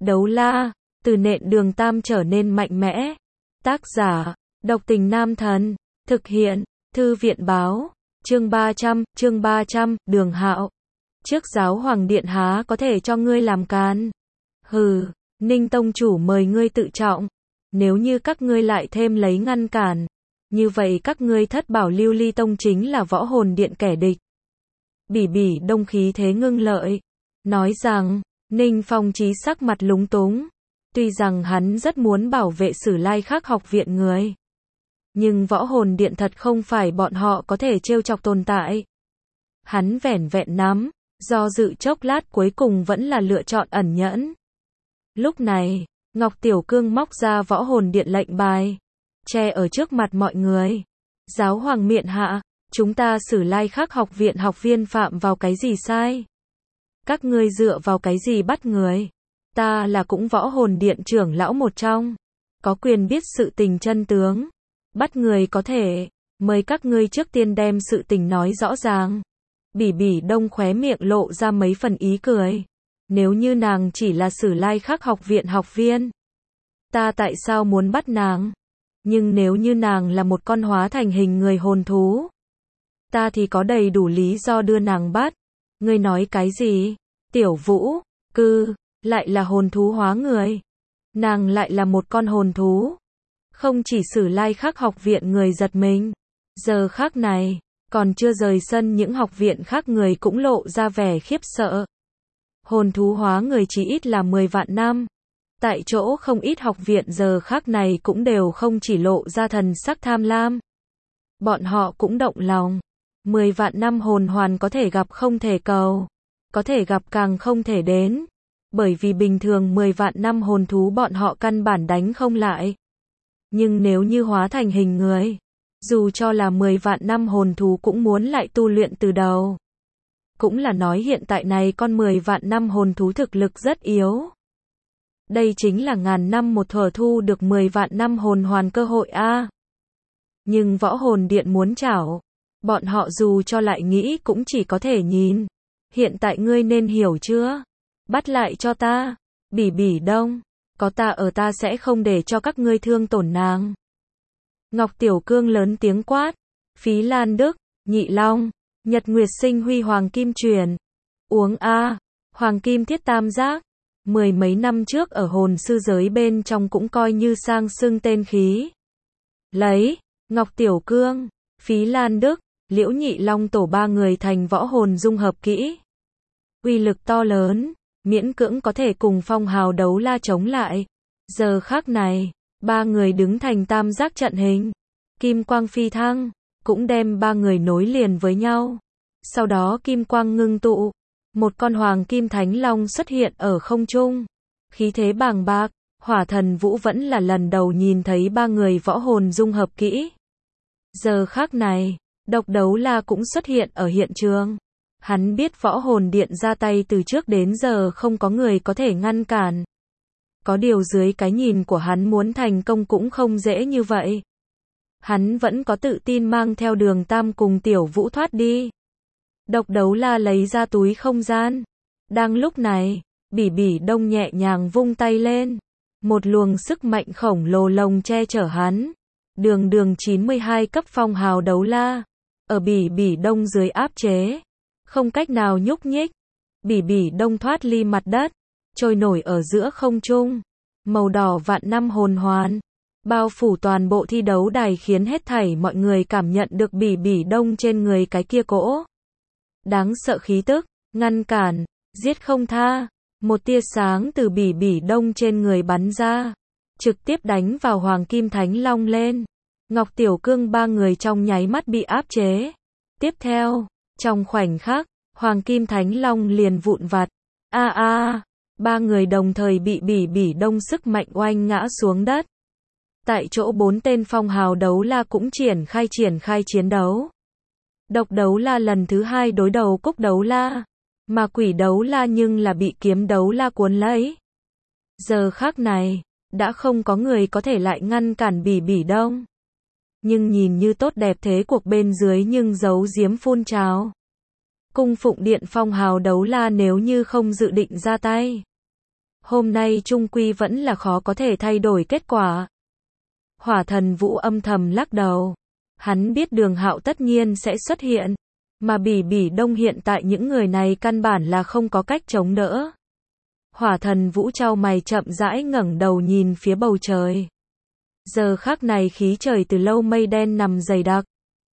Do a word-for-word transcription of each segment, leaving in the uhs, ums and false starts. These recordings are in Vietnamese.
Đấu la, từ nện đường tam trở nên mạnh mẽ. Tác giả, độc tình nam thần. Thực hiện, thư viện báo. Chương ba trăm, chương ba trăm, Đường Hạo. Trước giáo hoàng điện há có thể cho ngươi làm can. Hừ, Ninh tông chủ mời ngươi tự trọng. Nếu như các ngươi lại thêm lấy ngăn cản, như vậy các ngươi thất bảo lưu ly tông chính là võ hồn điện kẻ địch. Bỉ bỉ đông khí thế ngưng lợi, nói rằng, Ninh Phong Chí sắc mặt lúng túng. Tuy rằng hắn rất muốn bảo vệ Sử Lai Khắc học viện người, nhưng võ hồn điện thật không phải bọn họ có thể trêu chọc tồn tại. Hắn vẻn vẹn nắm, do dự chốc lát cuối cùng vẫn là lựa chọn ẩn nhẫn. Lúc này, Ngọc Tiểu Cương móc ra võ hồn điện lệnh bài, che ở trước mặt mọi người. Giáo hoàng miện hạ, chúng ta Sử Lai Khắc học viện học viên phạm vào cái gì sai? Các ngươi dựa vào cái gì bắt người? Ta là cũng võ hồn điện trưởng lão một trong, có quyền biết sự tình chân tướng. Bắt người có thể, mời các ngươi trước tiên đem sự tình nói rõ ràng. Bỉ bỉ đông khóe miệng lộ ra mấy phần ý cười. Nếu như nàng chỉ là Sử Lai Khắc học viện học viên, ta tại sao muốn bắt nàng? Nhưng nếu như nàng là một con hóa thành hình người hồn thú, ta thì có đầy đủ lý do đưa nàng bắt. Ngươi nói cái gì? Tiểu Vũ, cư, lại là hồn thú hóa người. Nàng lại là một con hồn thú. Không chỉ Sử Lai Khắc học viện người giật mình. Giờ khác này, còn chưa rời sân những học viện khác người cũng lộ ra vẻ khiếp sợ. Hồn thú hóa người chỉ ít là mười vạn năm. Tại chỗ không ít học viện giờ khác này cũng đều không chỉ lộ ra thần sắc tham lam. Bọn họ cũng động lòng. Mười vạn năm hồn hoàn có thể gặp không thể cầu. Có thể gặp càng không thể đến. Bởi vì bình thường mười vạn năm hồn thú bọn họ căn bản đánh không lại. Nhưng nếu như hóa thành hình người, dù cho là mười vạn năm hồn thú cũng muốn lại tu luyện từ đầu. Cũng là nói hiện tại này con mười vạn năm hồn thú thực lực rất yếu. Đây chính là ngàn năm một thuở thu được mười vạn năm hồn hoàn cơ hội a. Nhưng võ hồn điện muốn chảo, bọn họ dù cho lại nghĩ cũng chỉ có thể nhìn. Hiện tại ngươi nên hiểu chưa? Bắt lại cho ta. Bỉ bỉ đông, có ta ở ta sẽ không để cho các ngươi thương tổn nàng. Ngọc Tiểu Cương lớn tiếng quát. Phí Lan Đức, Nhị Long, Nhật Nguyệt Sinh Huy Hoàng Kim Truyền. Uống a, Hoàng Kim Thiết Tam Giác. Mười mấy năm trước ở hồn sư giới bên trong cũng coi như sang xưng tên khí. Lấy, Ngọc Tiểu Cương, Phí Lan Đức, Liễu Nhị Long tổ ba người thành võ hồn dung hợp kỹ. Uy lực to lớn, miễn cưỡng có thể cùng phong hào đấu la chống lại. Giờ khác này, ba người đứng thành tam giác trận hình. Kim quang phi thăng, cũng đem ba người nối liền với nhau. Sau đó kim quang ngưng tụ. Một con hoàng kim thánh long xuất hiện ở không trung. Khí thế bàng bạc, Hỏa Thần Vũ vẫn là lần đầu nhìn thấy ba người võ hồn dung hợp kỹ. Giờ khác này, Độc Đấu La cũng xuất hiện ở hiện trường. Hắn biết võ hồn điện ra tay từ trước đến giờ không có người có thể ngăn cản. Có điều dưới cái nhìn của hắn muốn thành công cũng không dễ như vậy. Hắn vẫn có tự tin mang theo Đường Tam cùng Tiểu Vũ thoát đi. Độc Đấu La lấy ra túi không gian. Đang lúc này, bỉ bỉ đông nhẹ nhàng vung tay lên. Một luồng sức mạnh khổng lồ lồng che chở hắn. Đường đường chín mươi hai cấp phong hào đấu la. Ở bỉ bỉ đông dưới áp chế. Không cách nào nhúc nhích. Bỉ bỉ đông thoát ly mặt đất. Trôi nổi ở giữa không trung. Màu đỏ vạn năm hồn hoàn. Bao phủ toàn bộ thi đấu đài khiến hết thảy mọi người cảm nhận được bỉ bỉ đông trên người cái kia cỗ. Đáng sợ khí tức, ngăn cản, giết không tha. Một tia sáng từ bỉ bỉ đông trên người bắn ra. Trực tiếp đánh vào Hoàng Kim Thánh Long lên. Ngọc Tiểu Cương ba người trong nháy mắt bị áp chế. Tiếp theo, trong khoảnh khắc, Hoàng Kim Thánh Long liền vụn vặt. A a, ba người đồng thời bị bỉ bỉ đông sức mạnh oanh ngã xuống đất. Tại chỗ bốn tên phong hào đấu la cũng triển khai triển khai chiến đấu. Độc Đấu La lần thứ hai đối đầu Cúc Đấu La, mà Quỷ Đấu La nhưng là bị Kiếm Đấu La cuốn lấy. Giờ khác này, đã không có người có thể lại ngăn cản bỉ bỉ đông. Nhưng nhìn như tốt đẹp thế cuộc bên dưới nhưng giấu giếm phun trào. Cung phụng điện phong hào đấu la nếu như không dự định ra tay, hôm nay chung quy vẫn là khó có thể thay đổi kết quả. Hỏa Thần Vũ âm thầm lắc đầu. Hắn biết Đường Hạo tất nhiên sẽ xuất hiện, mà Bỉ Bỉ Đông hiện tại những người này căn bản là không có cách chống đỡ. Hỏa Thần Vũ chau mày chậm rãi ngẩng đầu nhìn phía bầu trời. Giờ khắc này khí trời từ lâu mây đen nằm dày đặc.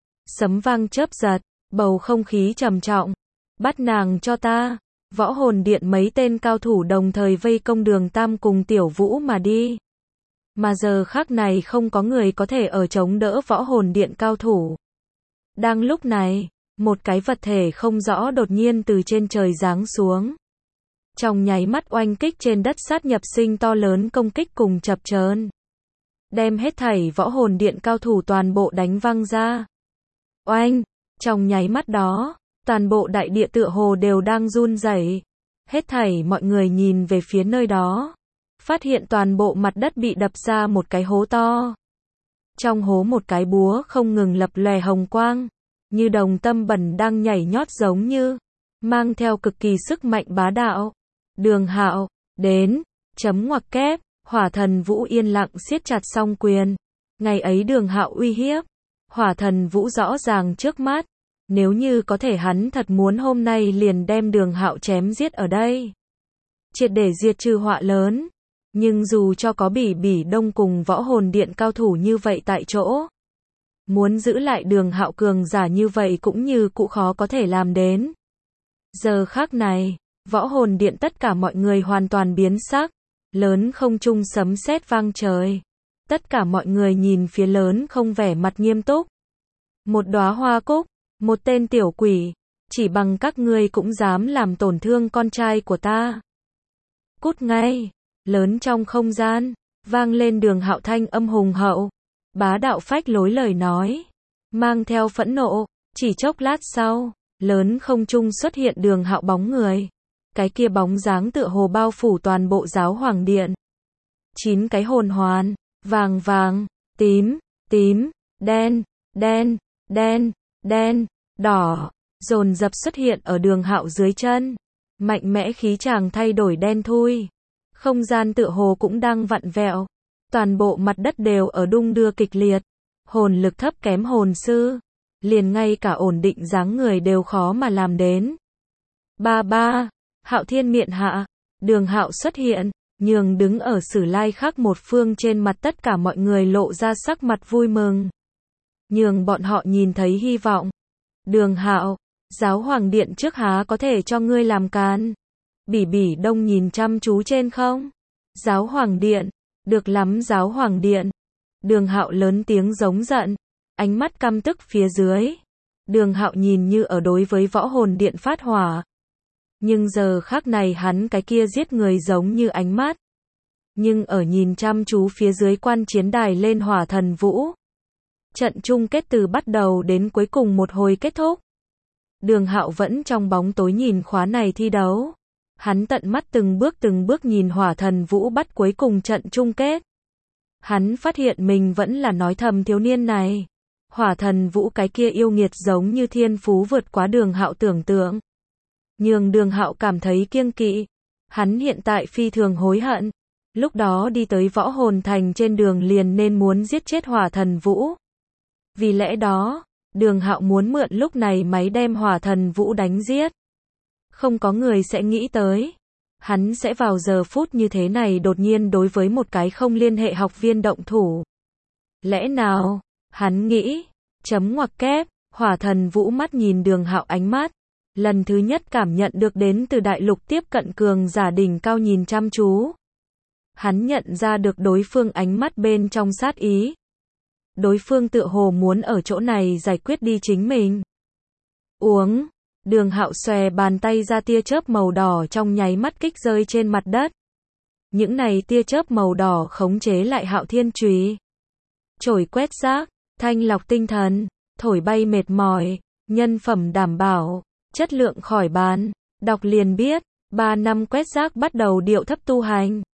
Sấm vang chớp giật, bầu không khí trầm trọng. Bắt nàng cho ta. Võ Hồn Điện mấy tên cao thủ đồng thời vây công Đường Tam cùng Tiểu Vũ mà đi. Mà giờ khắc này không có người có thể ở chống đỡ Võ Hồn Điện cao thủ. Đang lúc này, một cái vật thể không rõ đột nhiên từ trên trời giáng xuống. Trong nháy mắt oanh kích trên đất sát nhập sinh to lớn công kích cùng chập chờn, đem hết thảy Võ Hồn Điện cao thủ toàn bộ đánh văng ra. Oanh, trong nháy mắt đó, toàn bộ đại địa tựa hồ đều đang run rẩy. Hết thảy mọi người nhìn về phía nơi đó, phát hiện toàn bộ mặt đất bị đập ra một cái hố to. Trong hố một cái búa không ngừng lập lòe hồng quang, như đồng tâm bẩn đang nhảy nhót giống như, mang theo cực kỳ sức mạnh bá đạo. Đường Hạo, đến, chấm ngoặc kép, Hỏa Thần Vũ yên lặng siết chặt song quyền. Ngày ấy Đường Hạo uy hiếp, Hỏa Thần Vũ rõ ràng trước mắt. Nếu như có thể hắn thật muốn hôm nay liền đem Đường Hạo chém giết ở đây. Triệt để diệt trừ họa lớn. Nhưng dù cho có Bỉ Bỉ Đông cùng Võ Hồn Điện cao thủ như vậy tại chỗ, muốn giữ lại Đường Hạo cường giả như vậy cũng như cũ khó có thể làm đến. Giờ khắc này, Võ Hồn Điện tất cả mọi người hoàn toàn biến sắc, lớn không trung sấm sét vang trời. Tất cả mọi người nhìn phía lớn không vẻ mặt nghiêm túc. Một đóa hoa cúc, một tên tiểu quỷ, chỉ bằng các ngươi cũng dám làm tổn thương con trai của ta. Cút ngay, lớn trong không gian, vang lên Đường Hạo thanh âm hùng hậu, bá đạo phách lối lời nói, mang theo phẫn nộ. Chỉ chốc lát sau, lớn không trung xuất hiện Đường Hạo bóng người. Cái kia bóng dáng tựa hồ bao phủ toàn bộ Giáo Hoàng Điện. Chín cái hồn hoàn, vàng vàng, tím, tím, đen, đen, đen, đen, đỏ, dồn dập xuất hiện ở Đường Hạo dưới chân. Mạnh mẽ khí chàng thay đổi đen thui. Không gian tựa hồ cũng đang vặn vẹo. Toàn bộ mặt đất đều ở đung đưa kịch liệt. Hồn lực thấp kém hồn sư, liền ngay cả ổn định dáng người đều khó mà làm đến. Ba ba, Hạo Thiên miện hạ, Đường Hạo xuất hiện, nhường đứng ở Sử Lai Khắc một phương trên mặt tất cả mọi người lộ ra sắc mặt vui mừng. Nhường bọn họ nhìn thấy hy vọng. Đường Hạo, Giáo Hoàng Điện trước há có thể cho ngươi làm càn. Bỉ Bỉ Đông nhìn chăm chú trên không. Giáo Hoàng Điện, được lắm Giáo Hoàng Điện. Đường Hạo lớn tiếng giống giận, ánh mắt căm tức phía dưới. Đường Hạo nhìn như ở đối với Võ Hồn Điện phát hỏa. Nhưng giờ khắc này hắn cái kia giết người giống như ánh mắt. Nhưng ở nhìn chăm chú phía dưới quan chiến đài lên Hỏa Thần Vũ. Trận chung kết từ bắt đầu đến cuối cùng một hồi kết thúc. Đường Hạo vẫn trong bóng tối nhìn khóa này thi đấu. Hắn tận mắt từng bước từng bước nhìn Hỏa Thần Vũ bắt cuối cùng trận chung kết. Hắn phát hiện mình vẫn là nói thầm thiếu niên này. Hỏa Thần Vũ cái kia yêu nghiệt giống như thiên phú vượt quá Đường Hạo tưởng tượng. Nhưng Đường Hạo cảm thấy kiêng kỵ. Hắn hiện tại phi thường hối hận. Lúc đó đi tới Võ Hồn Thành trên đường liền nên muốn giết chết Hỏa Thần Vũ. Vì lẽ đó, Đường Hạo muốn mượn lúc này máy đem Hỏa Thần Vũ đánh giết. Không có người sẽ nghĩ tới. Hắn sẽ vào giờ phút như thế này đột nhiên đối với một cái không liên hệ học viên động thủ. Lẽ nào, hắn nghĩ, chấm ngoặc kép, Hỏa Thần Vũ mắt nhìn Đường Hạo ánh mắt. Lần thứ nhất cảm nhận được đến từ đại lục tiếp cận cường giả đỉnh cao nhìn chăm chú. Hắn nhận ra được đối phương ánh mắt bên trong sát ý. Đối phương tựa hồ muốn ở chỗ này giải quyết đi chính mình. Uống. Đường Hạo xòe bàn tay ra tia chớp màu đỏ trong nháy mắt kích rơi trên mặt đất. Những này tia chớp màu đỏ khống chế lại Hạo Thiên chùy. Chổi quét rác, thanh lọc tinh thần, thổi bay mệt mỏi, nhân phẩm đảm bảo, chất lượng khỏi bàn. Đọc liền biết, ba năm quét rác bắt đầu điệu thấp tu hành.